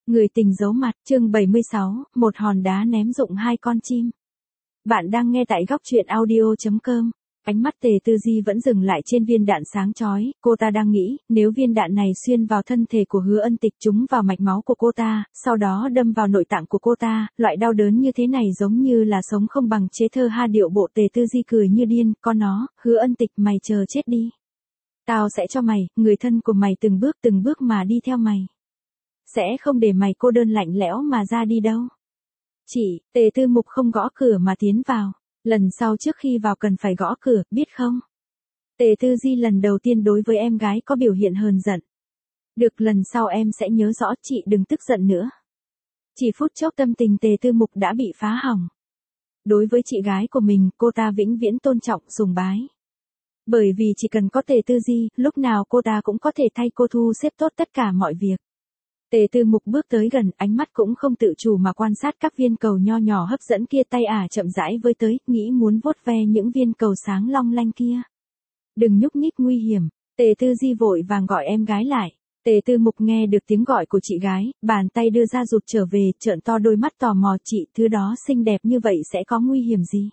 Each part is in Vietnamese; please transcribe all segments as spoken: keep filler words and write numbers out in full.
Người tình giấu mặt, chương bảy mươi sáu, một hòn đá ném rụng hai con chim. Bạn đang nghe tại góc truyện audio chấm com. Ánh mắt Tề Tư Di vẫn dừng lại trên viên đạn sáng chói, cô ta đang nghĩ, nếu viên đạn này xuyên vào thân thể của Hứa Ân Tịch trúng vào mạch máu của cô ta, sau đó đâm vào nội tạng của cô ta, loại đau đớn như thế này giống như là sống không bằng chế thơ ha điệu bộ. Tề Tư Di cười như điên, con nó, Hứa Ân Tịch mày chờ chết đi. Tao sẽ cho mày, người thân của mày từng bước từng bước mà đi theo mày. Sẽ không để mày cô đơn lạnh lẽo mà ra đi đâu. Chị, Tề Tư Mục không gõ cửa mà tiến vào. Lần sau trước khi vào cần phải gõ cửa, biết không? Tề Tư Di lần đầu tiên đối với em gái có biểu hiện hờn giận. Được, lần sau em sẽ nhớ rõ, chị đừng tức giận nữa. Chỉ phút chốc tâm tình Tề Tư Mục đã bị phá hỏng. Đối với chị gái của mình, cô ta vĩnh viễn tôn trọng, sùng bái. Bởi vì chỉ cần có Tề Tư Di, lúc nào cô ta cũng có thể thay cô thu xếp tốt tất cả mọi việc. Tề Tư Mục bước tới gần, ánh mắt cũng không tự chủ mà quan sát các viên cầu nho nhỏ hấp dẫn kia, tay ả chậm rãi với tới, nghĩ muốn vuốt ve những viên cầu sáng long lanh kia. Đừng nhúc nhích, nguy hiểm. Tề Tư Di vội vàng gọi em gái lại. Tề Tư Mục nghe được tiếng gọi của chị gái, bàn tay đưa ra rụt trở về, trợn to đôi mắt tò mò. Chị, thứ đó xinh đẹp như vậy sẽ có nguy hiểm gì?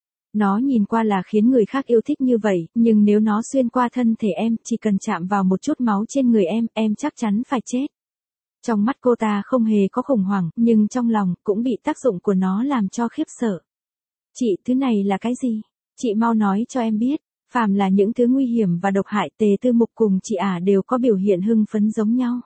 Nó nhìn qua là khiến người khác yêu thích như vậy, nhưng nếu nó xuyên qua thân thể em, chỉ cần chạm vào một chút máu trên người em, em chắc chắn phải chết. Trong mắt cô ta không hề có khủng hoảng, nhưng trong lòng cũng bị tác dụng của nó làm cho khiếp sợ. Chị, thứ này là cái gì? Chị mau nói cho em biết. Phàm là những thứ nguy hiểm và độc hại, Tề Tư Mục cùng chị ả đều có biểu hiện hưng phấn giống nhau.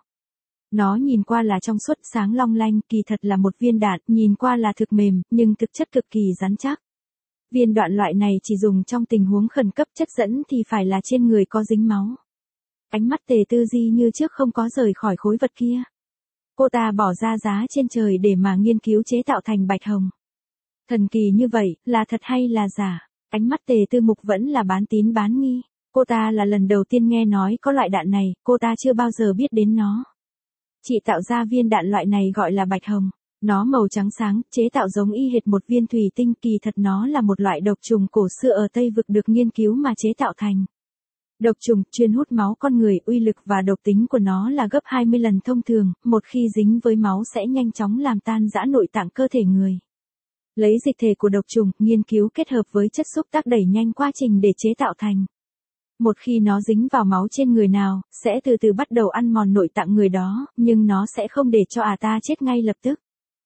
Nó nhìn qua là trong suốt sáng long lanh, kỳ thật là một viên đạn, nhìn qua là thực mềm, nhưng thực chất cực kỳ rắn chắc. Viên đạn loại này chỉ dùng trong tình huống khẩn cấp, chất dẫn thì phải là trên người có dính máu. Ánh mắt Tề Tư Di như trước không có rời khỏi khối vật kia. Cô ta bỏ ra giá trên trời để mà nghiên cứu chế tạo thành bạch hồng. Thần kỳ như vậy, là thật hay là giả? Ánh mắt Tề Tư Mục vẫn là bán tín bán nghi. Cô ta là lần đầu tiên nghe nói có loại đạn này, cô ta chưa bao giờ biết đến nó. Chị tạo ra viên đạn loại này gọi là bạch hồng. Nó màu trắng sáng, chế tạo giống y hệt một viên thủy tinh, kỳ thật nó là một loại độc trùng cổ xưa ở Tây Vực được nghiên cứu mà chế tạo thành. Độc trùng chuyên hút máu con người, uy lực và độc tính của nó là gấp hai mươi lần thông thường, một khi dính với máu sẽ nhanh chóng làm tan rã nội tạng cơ thể người. Lấy dịch thể của độc trùng, nghiên cứu kết hợp với chất xúc tác đẩy nhanh quá trình để chế tạo thành. Một khi nó dính vào máu trên người nào, sẽ từ từ bắt đầu ăn mòn nội tạng người đó, nhưng nó sẽ không để cho ả ta chết ngay lập tức.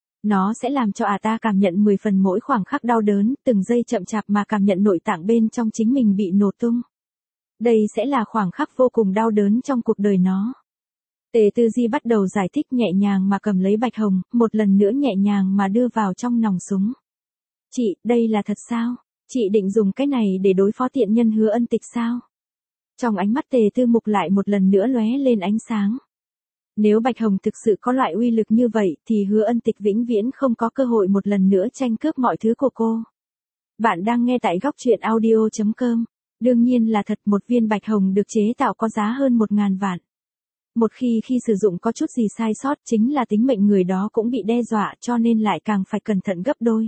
Nó sẽ làm cho ả ta cảm nhận mười phần mỗi khoảng khắc đau đớn, từng giây chậm chạp mà cảm nhận nội tạng bên trong chính mình bị nổ tung. Đây sẽ là khoảng khắc vô cùng đau đớn trong cuộc đời nó. Tề Tư Di bắt đầu giải thích, nhẹ nhàng mà cầm lấy bạch hồng, một lần nữa nhẹ nhàng mà đưa vào trong nòng súng. Chị, đây là thật sao? Chị định dùng cái này để đối phó tiện nhân Hứa Ân Tịch sao? Trong ánh mắt Tề Tư Mục lại một lần nữa lóe lên ánh sáng. Nếu bạch hồng thực sự có loại uy lực như vậy, thì Hứa Ân Tịch vĩnh viễn không có cơ hội một lần nữa tranh cướp mọi thứ của cô. Bạn đang nghe tại góc truyện audio chấm com. Đương nhiên là thật, một viên bạch hồng được chế tạo có giá hơn một ngàn vạn. Một khi khi sử dụng có chút gì sai sót, chính là tính mệnh người đó cũng bị đe dọa, cho nên lại càng phải cẩn thận gấp đôi.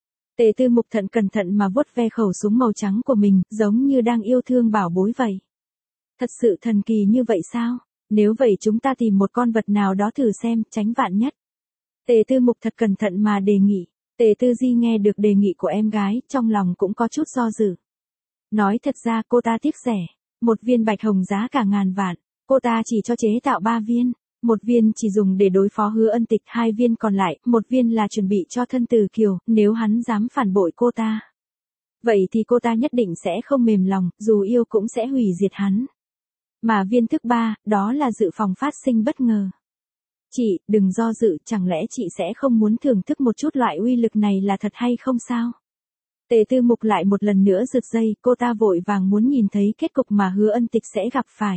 Tề Tư Mục thận cẩn thận mà vuốt ve khẩu súng màu trắng của mình, giống như đang yêu thương bảo bối vậy. Thật sự thần kỳ như vậy sao? Nếu vậy chúng ta tìm một con vật nào đó thử xem, tránh vạn nhất. Tề Tư Mục thật cẩn thận mà đề nghị. Tề Tư Di nghe được đề nghị của em gái, trong lòng cũng có chút do dự. Nói thật ra cô ta tiếc rẻ. Một viên bạch hồng giá cả ngàn vạn. Cô ta chỉ cho chế tạo ba viên. Một viên chỉ dùng để đối phó Hứa Ân Tịch, hai viên còn lại, một viên là chuẩn bị cho thân Từ Kiều, nếu hắn dám phản bội cô ta. Vậy thì cô ta nhất định sẽ không mềm lòng, dù yêu cũng sẽ hủy diệt hắn. Mà viên thứ ba, đó là dự phòng phát sinh bất ngờ. Chị, đừng do dự, chẳng lẽ chị sẽ không muốn thưởng thức một chút loại uy lực này là thật hay không sao? Tề Tư Mục lại một lần nữa giật dây, cô ta vội vàng muốn nhìn thấy kết cục mà Hứa Ân Tịch sẽ gặp phải.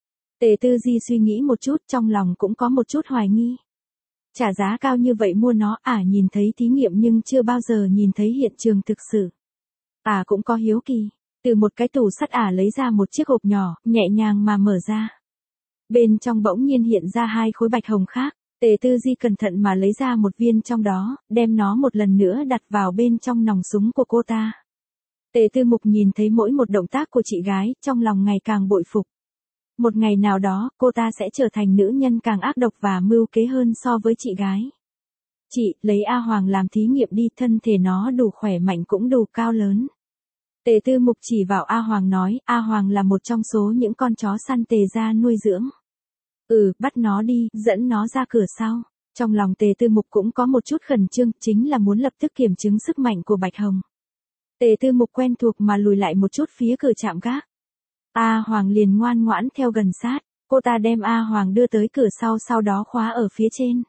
Tề Tư Di suy nghĩ một chút, trong lòng cũng có một chút hoài nghi. Trả giá cao như vậy mua nó, ả nhìn thấy thí nghiệm nhưng chưa bao giờ nhìn thấy hiện trường thực sự. Ả cũng có hiếu kỳ. Từ một cái tủ sắt ả lấy ra một chiếc hộp nhỏ, nhẹ nhàng mà mở ra. Bên trong bỗng nhiên hiện ra hai khối bạch hồng khác. Tề Tư Di cẩn thận mà lấy ra một viên trong đó, đem nó một lần nữa đặt vào bên trong nòng súng của cô ta. Tề Tư Mục nhìn thấy mỗi một động tác của chị gái, trong lòng ngày càng bội phục. Một ngày nào đó, cô ta sẽ trở thành nữ nhân càng ác độc và mưu kế hơn so với chị gái. Chị, lấy A Hoàng làm thí nghiệm đi, thân thể nó đủ khỏe mạnh cũng đủ cao lớn. Tề Tư Mục chỉ vào A Hoàng nói, A Hoàng là một trong số những con chó săn Tề gia nuôi dưỡng. Ừ, bắt nó đi, dẫn nó ra cửa sau. Trong lòng Tề Tư Mục cũng có một chút khẩn trương, chính là muốn lập tức kiểm chứng sức mạnh của Bạch Hồng. Tề Tư Mục quen thuộc mà lùi lại một chút phía cửa trạm gác. A Hoàng liền ngoan ngoãn theo gần sát, cô ta đem A Hoàng đưa tới cửa sau sau đó khóa ở phía trên.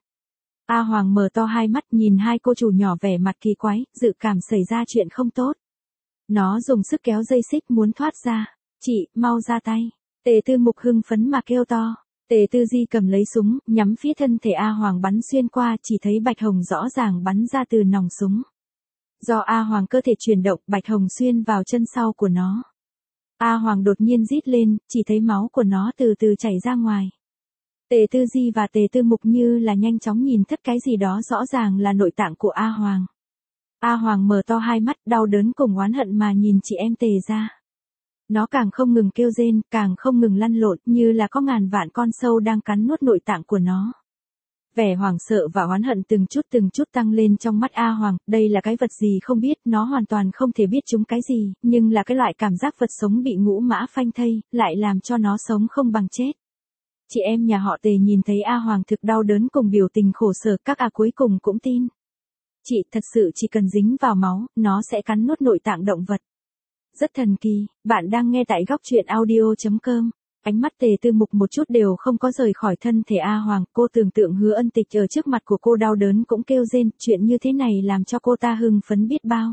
A Hoàng mở to hai mắt nhìn hai cô chủ nhỏ vẻ mặt kỳ quái, dự cảm xảy ra chuyện không tốt. Nó dùng sức kéo dây xích muốn thoát ra. Chị, mau ra tay. Tề Tư Mục hưng phấn mà kêu to. Tề Tư Di cầm lấy súng, nhắm phía thân thể A Hoàng bắn xuyên qua, chỉ thấy Bạch Hồng rõ ràng bắn ra từ nòng súng. Do A Hoàng cơ thể chuyển động, Bạch Hồng xuyên vào chân sau của nó. A Hoàng đột nhiên rít lên, chỉ thấy máu của nó từ từ chảy ra ngoài. Tề Tư Di và Tề Tư Mục như là nhanh chóng nhìn thất cái gì đó rõ ràng là nội tạng của A Hoàng. A Hoàng mở to hai mắt đau đớn cùng oán hận mà nhìn chị em Tề ra. Nó càng không ngừng kêu rên, càng không ngừng lăn lộn như là có ngàn vạn con sâu đang cắn nuốt nội tạng của nó. Vẻ hoảng sợ và oán hận từng chút từng chút tăng lên trong mắt A Hoàng, đây là cái vật gì không biết, nó hoàn toàn không thể biết chúng cái gì, nhưng là cái loại cảm giác vật sống bị ngũ mã phanh thây, lại làm cho nó sống không bằng chết. Chị em nhà họ Tề nhìn thấy A Hoàng thực đau đớn cùng biểu tình khổ sở, các A cuối cùng cũng tin. Chị, thật sự chỉ cần dính vào máu, nó sẽ cắn nuốt nội tạng động vật. Rất thần kỳ, bạn đang nghe tại góc truyện audio chấm com. Ánh mắt Tề Tư Mục một chút đều không có rời khỏi thân thể A Hoàng, cô tưởng tượng Hứa Ân Tịch ở trước mặt của cô đau đớn cũng kêu rên, chuyện như thế này làm cho cô ta hưng phấn biết bao.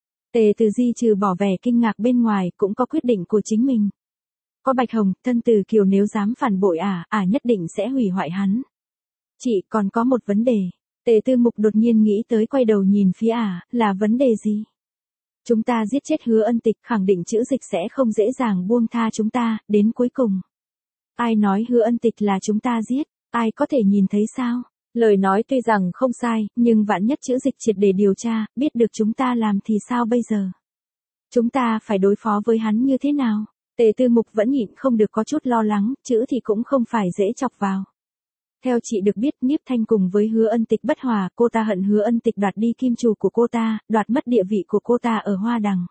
Tề Từ Di trừ bỏ vẻ kinh ngạc bên ngoài, cũng có quyết định của chính mình. Có Bạch Hồng, thân Từ Kiều nếu dám phản bội ả, ả nhất định sẽ hủy hoại hắn. Chị, còn có một vấn đề. Tề Tư Mục đột nhiên nghĩ tới, quay đầu nhìn phía ả, là vấn đề gì? Chúng ta giết chết Hứa Ân Tịch, khẳng định chữ dịch sẽ không dễ dàng buông tha chúng ta, đến cuối cùng. Ai nói Hứa Ân Tịch là chúng ta giết, ai có thể nhìn thấy sao? Lời nói tuy rằng không sai, nhưng vạn nhất chữ dịch triệt để điều tra, biết được chúng ta làm thì sao bây giờ? Chúng ta phải đối phó với hắn như thế nào? Tề Tư Mục vẫn nhịn không được có chút lo lắng, chữ thì cũng không phải dễ chọc vào. Theo chị được biết, Niếp Thanh cùng với Hứa Ân Tịch bất hòa, cô ta hận Hứa Ân Tịch đoạt đi kim chủ của cô ta, đoạt mất địa vị của cô ta ở Hoa Đằng.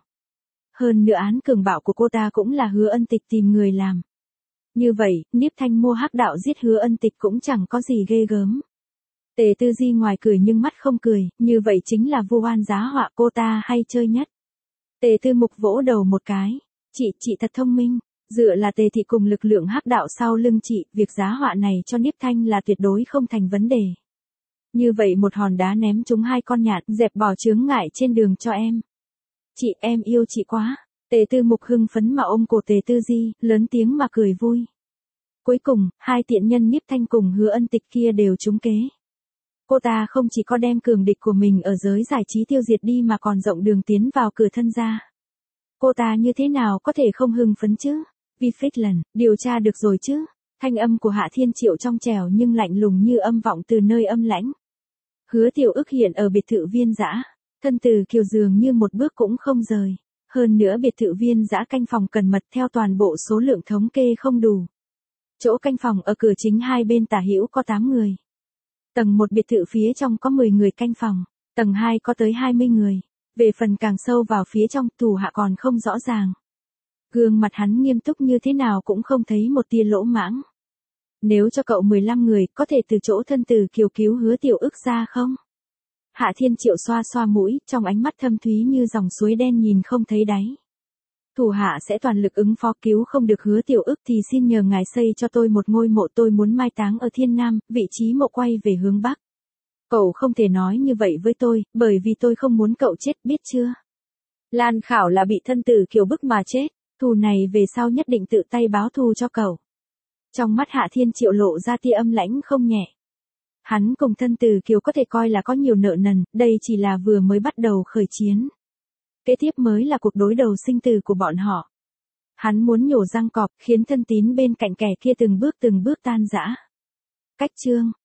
Hơn nữa án cường bạo của cô ta cũng là Hứa Ân Tịch tìm người làm. Như vậy, Niếp Thanh mua hắc đạo giết Hứa Ân Tịch cũng chẳng có gì ghê gớm. Tề Tư Di ngoài cười nhưng mắt không cười, như vậy chính là vu oan giá họa, cô ta hay chơi nhất. Tề Tư Mục vỗ đầu một cái. Chị, chị thật thông minh. Dựa là Tề thị cùng lực lượng hắc đạo sau lưng chị, việc giá họa này cho Niếp Thanh là tuyệt đối không thành vấn đề. Như vậy một hòn đá ném trúng hai con nhạn, dẹp bỏ chướng ngại trên đường cho em. Chị, em yêu chị quá. Tề Tư Mục hưng phấn mà ôm cổ Tề Tư Di, lớn tiếng mà cười vui. Cuối cùng, hai tiện nhân Niếp Thanh cùng Hứa Ân Tịch kia đều trúng kế. Cô ta không chỉ có đem cường địch của mình ở giới giải trí tiêu diệt đi mà còn rộng đường tiến vào cửa thân gia. Cô ta như thế nào có thể không hưng phấn chứ? Vi Phích lần, điều tra được rồi chứ? Thanh âm của Hạ Thiên Triệu trong trẻo nhưng lạnh lùng như âm vọng từ nơi âm lãnh. Hứa Tiểu Ức hiện ở biệt thự Viên Dã, thân Từ Kiều dường như một bước cũng không rời. Hơn nữa biệt thự Viên Dã canh phòng cẩn mật theo toàn bộ số lượng thống kê không đủ. Chỗ canh phòng ở cửa chính hai bên tả hữu có tám người. Tầng một biệt thự phía trong có mười người canh phòng, tầng hai có tới hai mươi người. Về phần càng sâu vào phía trong, thủ hạ còn không rõ ràng. Gương mặt hắn nghiêm túc như thế nào cũng không thấy một tia lỗ mãng. Nếu cho cậu mười lăm người, có thể từ chỗ thân Từ Kiều cứu Hứa Tiểu Ức ra không? Hạ Thiên Triệu xoa xoa mũi, trong ánh mắt thâm thúy như dòng suối đen nhìn không thấy đáy. Thủ hạ sẽ toàn lực ứng phó, cứu không được Hứa Tiểu Ức thì xin nhờ ngài xây cho tôi một ngôi mộ, tôi muốn mai táng ở Thiên Nam, vị trí mộ quay về hướng Bắc. Cậu không thể nói như vậy với tôi, bởi vì tôi không muốn cậu chết, biết chưa? Lan Khảo là bị thân Từ Kiều bức mà chết, thù này về sau nhất định tự tay báo thù cho cậu. Trong mắt Hạ Thiên Triệu lộ ra tia âm lãnh không nhẹ. Hắn cùng thân Từ Kiều có thể coi là có nhiều nợ nần, đây chỉ là vừa mới bắt đầu khởi chiến. Kế tiếp mới là cuộc đối đầu sinh tử của bọn họ. Hắn muốn nhổ răng cọp, khiến thân tín bên cạnh kẻ kia từng bước từng bước tan rã. Cách chương